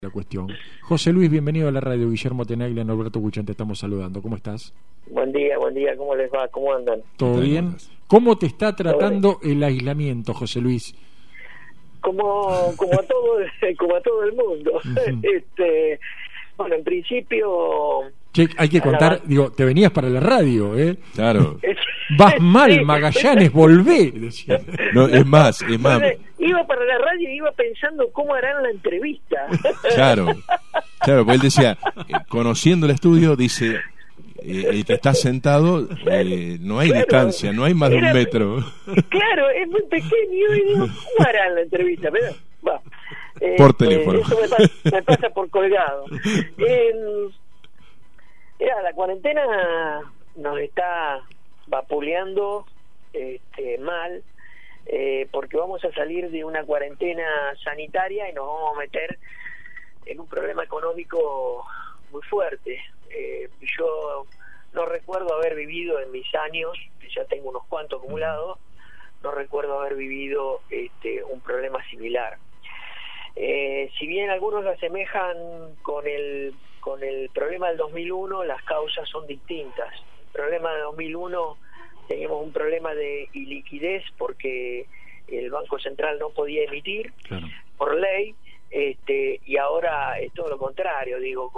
La cuestión. José Luis, bienvenido a la radio. Guillermo Tenaglia, Norberto Guchán, te estamos saludando. ¿Cómo estás? Buen día, ¿cómo les va? ¿Cómo andan? ¿Todo bien? ¿Cómo te está tratando el aislamiento, José Luis? Como a todo el mundo. Bueno, en principio... Che, hay que contar, te venías para la radio, ¿eh? Claro. Vas mal, Magallanes, volvé. Decía. No, es más. Iba para la radio y iba pensando cómo harán la entrevista. Claro, porque él decía, conociendo el estudio, dice, el que está sentado, no hay distancia, no hay más de un metro. Claro, es muy pequeño y digo, ¿cómo harán la entrevista? Pero, va. Por teléfono. Eso me pasa por colgado. La cuarentena nos está vapuleando mal, porque vamos a salir de una cuarentena sanitaria y nos vamos a meter en un problema económico muy fuerte. Yo no recuerdo haber vivido en mis años, que ya tengo unos cuantos acumulados, no recuerdo haber vivido un problema similar. Si bien algunos lo asemejan con el problema del 2001, las causas son distintas. El problema del 2001 teníamos un problema de iliquidez porque el Banco Central no podía emitir, claro, por ley, y ahora es todo lo contrario, digo,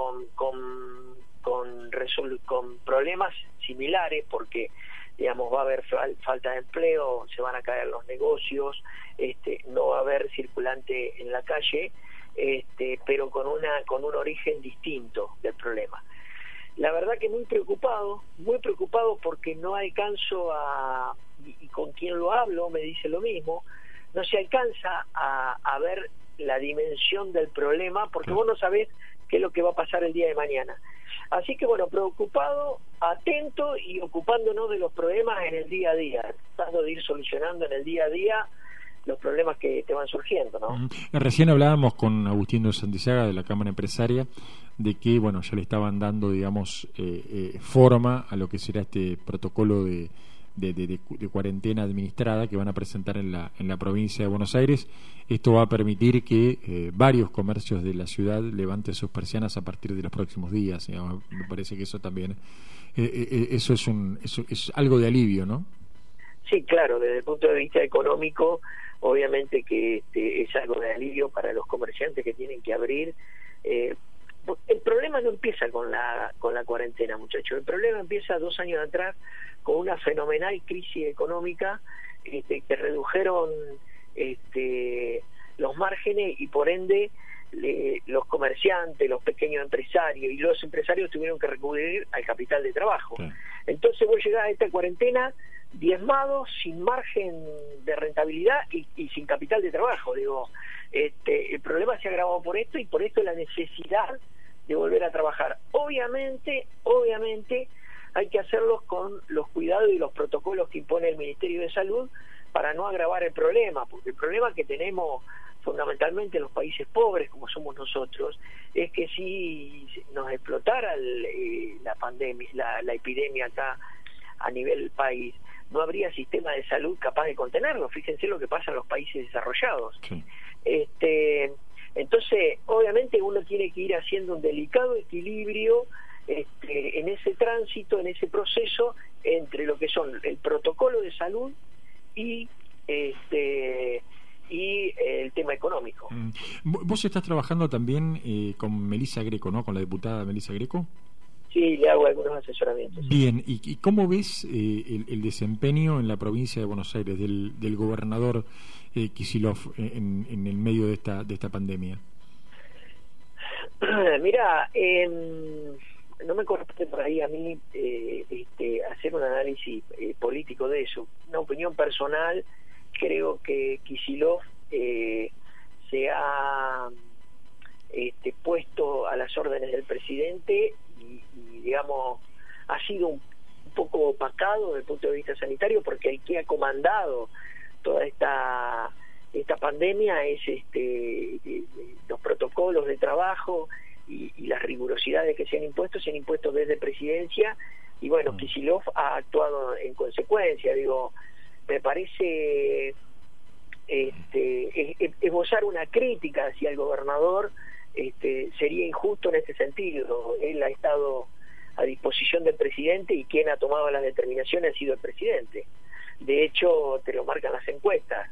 con problemas similares, porque digamos va a haber falta de empleo, se van a caer los negocios, no va a haber circulante en la calle, pero con un origen distinto del problema. La verdad que muy preocupado porque no alcanzo y con quien lo hablo me dice lo mismo, no se alcanza a ver la dimensión del problema, porque vos no sabés qué es lo que va a pasar el día de mañana. Así que bueno, preocupado, atento y ocupándonos de los problemas en el día a día, tratando de ir solucionando en el día a día los problemas que te van surgiendo, ¿no? Recién hablábamos con Agustín de Santiago de la Cámara Empresaria de que, bueno, ya le estaban dando, digamos, forma a lo que será este protocolo de cuarentena administrada que van a presentar en la provincia de Buenos Aires. Esto va a permitir que varios comercios de la ciudad levanten sus persianas a partir de los próximos días. Digamos, me parece que eso también eso es algo de alivio, ¿no? Sí, claro, desde el punto de vista económico, obviamente que es algo de alivio para los comerciantes que tienen que abrir. El problema no empieza con la cuarentena, muchachos. El problema empieza 2 años atrás con una fenomenal crisis económica que redujeron los márgenes y por ende los comerciantes, los pequeños empresarios y los empresarios tuvieron que recurrir al capital de trabajo. Sí. Entonces vos llegás a esta cuarentena diezmado, sin margen de rentabilidad y sin capital de trabajo. Digo, el problema se ha agravado por esto y por esto la necesidad de volver a trabajar. Obviamente hay que hacerlos con los cuidados y los protocolos que impone el Ministerio de Salud para no agravar el problema, porque el problema que tenemos fundamentalmente en los países pobres como somos nosotros es que si nos explotara la pandemia, la epidemia acá a nivel país, no habría sistema de salud capaz de contenerlo. Fíjense lo que pasa en los países desarrollados. Sí. Entonces, obviamente uno tiene que ir haciendo un delicado equilibrio en ese tránsito, en ese proceso entre lo que son el protocolo de salud y el tema económico. Vos estás trabajando también con Melissa Greco, ¿no? Con la diputada Melissa Greco. Sí, le hago algunos asesoramientos. Bien, ¿y cómo ves el desempeño en la provincia de Buenos Aires del gobernador Kicillof en el medio de esta pandemia? Mira, no me corresponde por ahí a mí hacer un análisis político de eso. Una opinión personal, creo que Kicillof se ha puesto a las órdenes del presidente y digamos ha sido un poco opacado desde el punto de vista sanitario, porque el que ha comandado toda esta pandemia es los protocolos de trabajo y las rigurosidades que se han impuesto desde presidencia, y bueno, Kicillof ha actuado en consecuencia. Digo, me parece esbozar una crítica hacia el gobernador sería injusto en este sentido. Él ha estado a disposición del presidente y quien ha tomado las determinaciones ha sido el presidente. De hecho, te lo marcan las encuestas.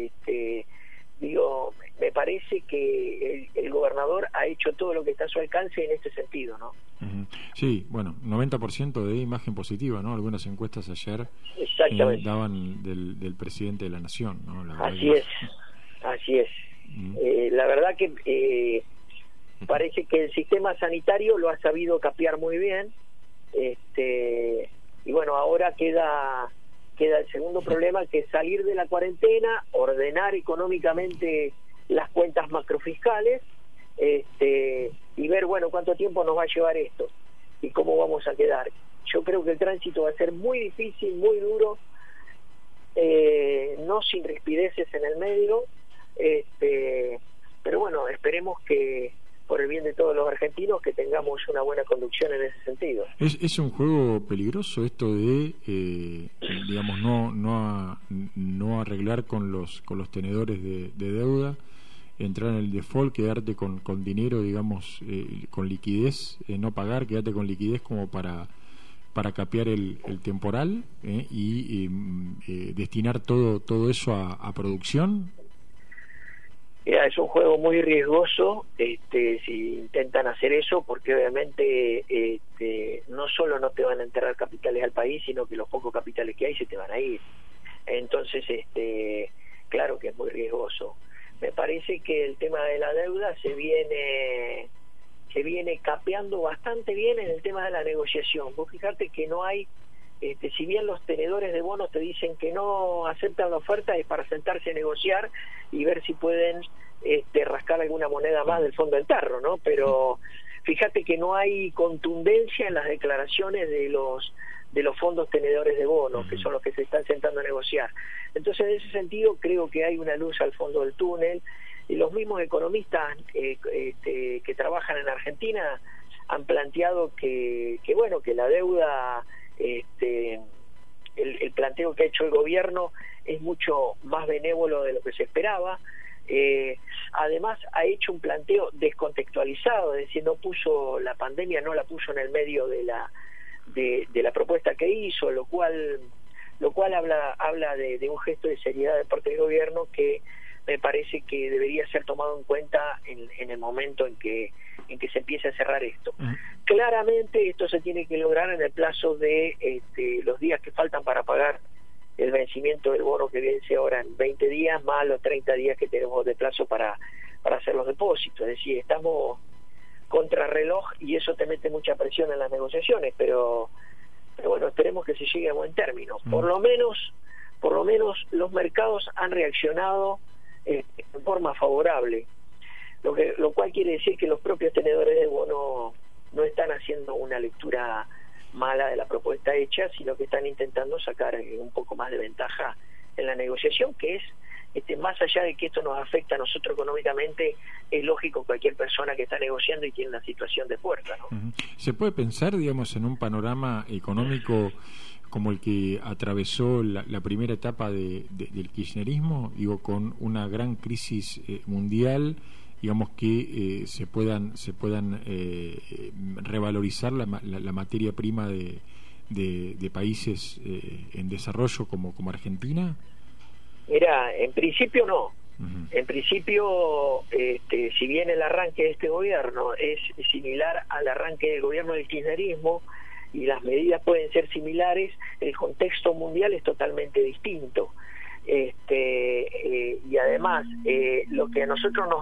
Digo, me parece que el gobernador ha hecho todo lo que está a su alcance en este sentido, ¿no? Sí, bueno, 90% de imagen positiva, ¿no? Algunas encuestas ayer daban del presidente de la nación, ¿no? Así es. La verdad que parece que el sistema sanitario lo ha sabido capear muy bien, y bueno, ahora queda el segundo problema, que es salir de la cuarentena, ordenar económicamente las cuentas macrofiscales, y ver, bueno, cuánto tiempo nos va a llevar esto y cómo vamos a quedar. Yo creo que el tránsito va a ser muy difícil, muy duro, no sin rispideces en el medio, pero bueno, esperemos que por el bien de todos los argentinos que tengamos una buena conducción en ese sentido. Es un juego peligroso esto de digamos no arreglar con los tenedores de deuda, entrar en el default, quedarte con dinero, digamos, con liquidez, no pagar, quedarte con liquidez como para capear el temporal, y destinar todo eso a producción. Es un juego muy riesgoso si intentan hacer eso, porque obviamente no solo no te van a enterrar capitales al país, sino que los pocos capitales que hay se te van a ir. Entonces, claro que es muy riesgoso. Me parece que el tema de la deuda se viene capeando bastante bien en el tema de la negociación. Vos fijate que no hay, si bien los tenedores de bonos te dicen que no aceptan la oferta, es para sentarse a negociar y ver si pueden rascar alguna moneda más del fondo del tarro, ¿no? Pero fíjate que no hay contundencia en las declaraciones de los fondos tenedores de bonos, que son los que se están sentando a negociar. Entonces, en ese sentido, creo que hay una luz al fondo del túnel, y los mismos economistas que trabajan en Argentina han planteado que bueno, que la deuda, el planteo que ha hecho el gobierno es mucho más benévolo de lo que se esperaba. Además ha hecho un planteo descontextualizado, es decir, no puso la pandemia, no la puso en el medio de la propuesta que hizo, lo cual habla de un gesto de seriedad de parte del gobierno que me parece que debería ser tomado en cuenta en el momento en que se empiece a cerrar esto. Claramente esto se tiene que lograr en el plazo de los días que faltan para pagar el vencimiento del bono, que vence ahora en 20 días, más los 30 días que tenemos de plazo para hacer los depósitos. Es decir, estamos contrarreloj y eso te mete mucha presión en las negociaciones, pero bueno, esperemos que se llegue a buen término. Por lo menos los mercados han reaccionado en forma favorable, lo cual quiere decir que los propios tenedores de bono no están haciendo una lectura mala de la propuesta hecha, sino que están intentando sacar un poco más de ventaja en la negociación, que es más allá de que esto nos afecta a nosotros económicamente, es lógico cualquier persona que está negociando y tiene una situación de fuerza, ¿no? ¿Se puede pensar, digamos, en un panorama económico como el que atravesó la primera etapa del kirchnerismo, digo, con una gran crisis mundial, digamos, que se puedan revalorizar la materia prima de países en desarrollo como Argentina? Mira, en principio no. En principio, si bien el arranque de este gobierno es similar al arranque del gobierno del kirchnerismo y las medidas pueden ser similares, el contexto mundial es totalmente distinto. Y además, lo que a nosotros nos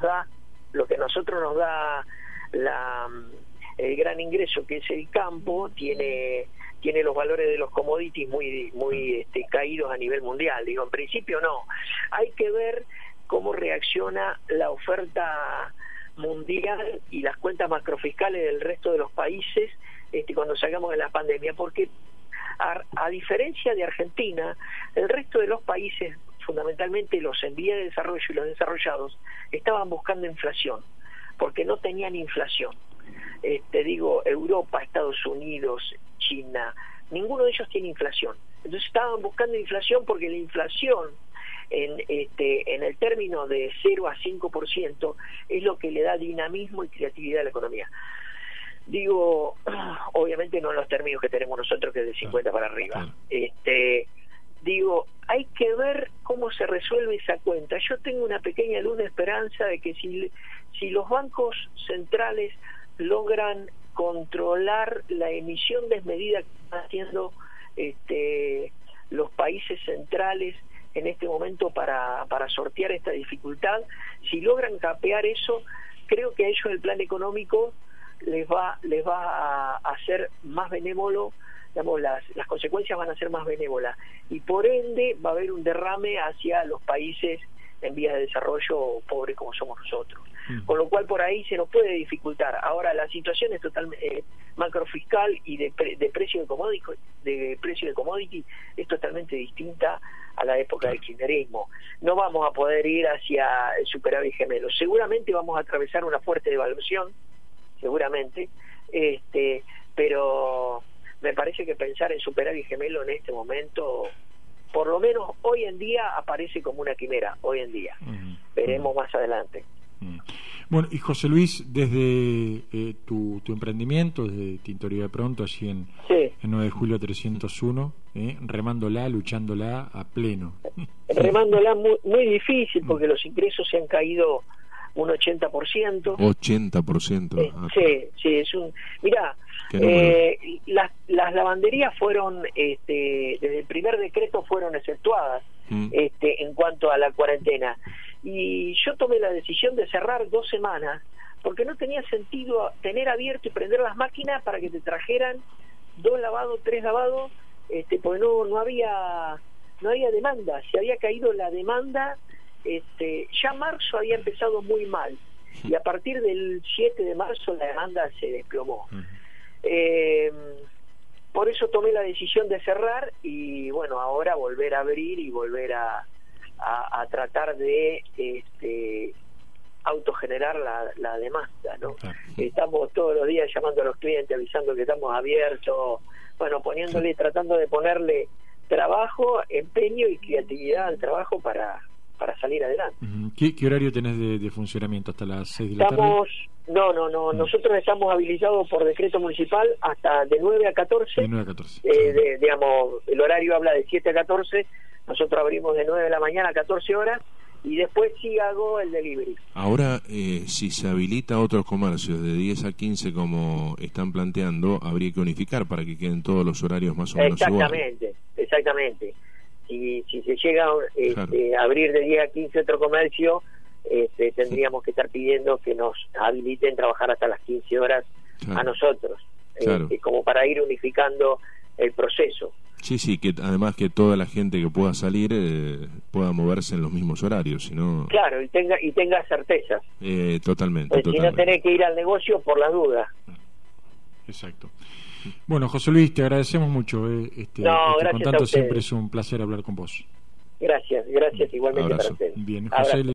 da el gran ingreso, que es el campo, tiene los valores de los commodities muy caídos a nivel mundial. Digo, en principio no. Hay que ver cómo reacciona la oferta mundial y las cuentas macrofiscales del resto de los países cuando salgamos de la pandemia, porque a diferencia de Argentina, el resto de los países, fundamentalmente los en vía de desarrollo y los desarrollados, estaban buscando inflación, porque no tenían inflación. Europa, Estados Unidos, China, ninguno de ellos tiene inflación. Entonces estaban buscando inflación porque la inflación en el término de 0 a 5% es lo que le da dinamismo y creatividad a la economía. Digo, obviamente no en los términos que tenemos nosotros, que es de 50 para arriba. Digo, hay que ver cómo se resuelve esa cuenta. Yo tengo una pequeña luz de esperanza de que si los bancos centrales logran controlar la emisión desmedida que están haciendo los países centrales en este momento para sortear esta dificultad, si logran capear eso, creo que a ellos el plan económico les va a hacer más benévolo, digamos, las consecuencias van a ser más benévolas, y por ende va a haber un derrame hacia los países en vías de desarrollo pobres como somos nosotros. Con lo cual por ahí se nos puede dificultar. Ahora la situación es totalmente macrofiscal y de precio de commodity es totalmente distinta a la época del kirchnerismo. No vamos a poder ir hacia el superávit gemelo. Seguramente vamos a atravesar una fuerte devaluación, seguramente, pero me parece que pensar en superávit gemelo en este momento, por lo menos hoy en día, aparece como una quimera, hoy en día. Veremos más adelante. Bueno, y José Luis, desde tu emprendimiento, desde Tintorería de Pronto, allí en 9 de julio 301, remándola, luchándola a pleno. Remándola muy difícil, porque los ingresos se han caído un 80%. 80%. Sí, es un... Mirá, las lavanderías fueron, desde el primer decreto fueron exceptuadas en cuanto a la cuarentena. Y yo tomé la decisión de cerrar 2 semanas, porque no tenía sentido tener abierto y prender las máquinas para que te trajeran 2 lavados, 3 lavados, porque no había demanda. Se había caído la demanda. Ya marzo había empezado muy mal, y a partir del 7 de marzo la demanda se desplomó. Por eso tomé la decisión de cerrar, y bueno, ahora volver a abrir y volver a tratar de autogenerar la demanda, ¿no? Estamos todos los días llamando a los clientes, avisando que estamos abiertos, bueno, tratando de ponerle trabajo, empeño y creatividad al trabajo para salir adelante. ¿Qué horario tenés de funcionamiento? ¿Hasta las 6 de la tarde? No, nosotros estamos habilitados por decreto municipal hasta de 9 a 14. De 9 a 14. Digamos, el horario habla de 7 a 14, nosotros abrimos de 9 de la mañana a 14 horas, y después sí hago el delivery. Ahora, si se habilita otros comercios de 10 a 15 como están planteando, habría que unificar para que queden todos los horarios más o menos iguales. Exactamente. Si se llega a abrir de 10 a 15 otro comercio, tendríamos que estar pidiendo que nos habiliten trabajar hasta las 15 horas a nosotros, como para ir unificando el proceso. Sí, que además que toda la gente que pueda salir pueda moverse en los mismos horarios, sino... Claro, y tenga certezas. Totalmente. Si no tenés que ir al negocio por las dudas. Exacto. Bueno, José Luis, te agradecemos mucho. Gracias contacto, siempre es un placer hablar con vos. Gracias, igualmente. Abrazo. Para ustedes. Bien, José.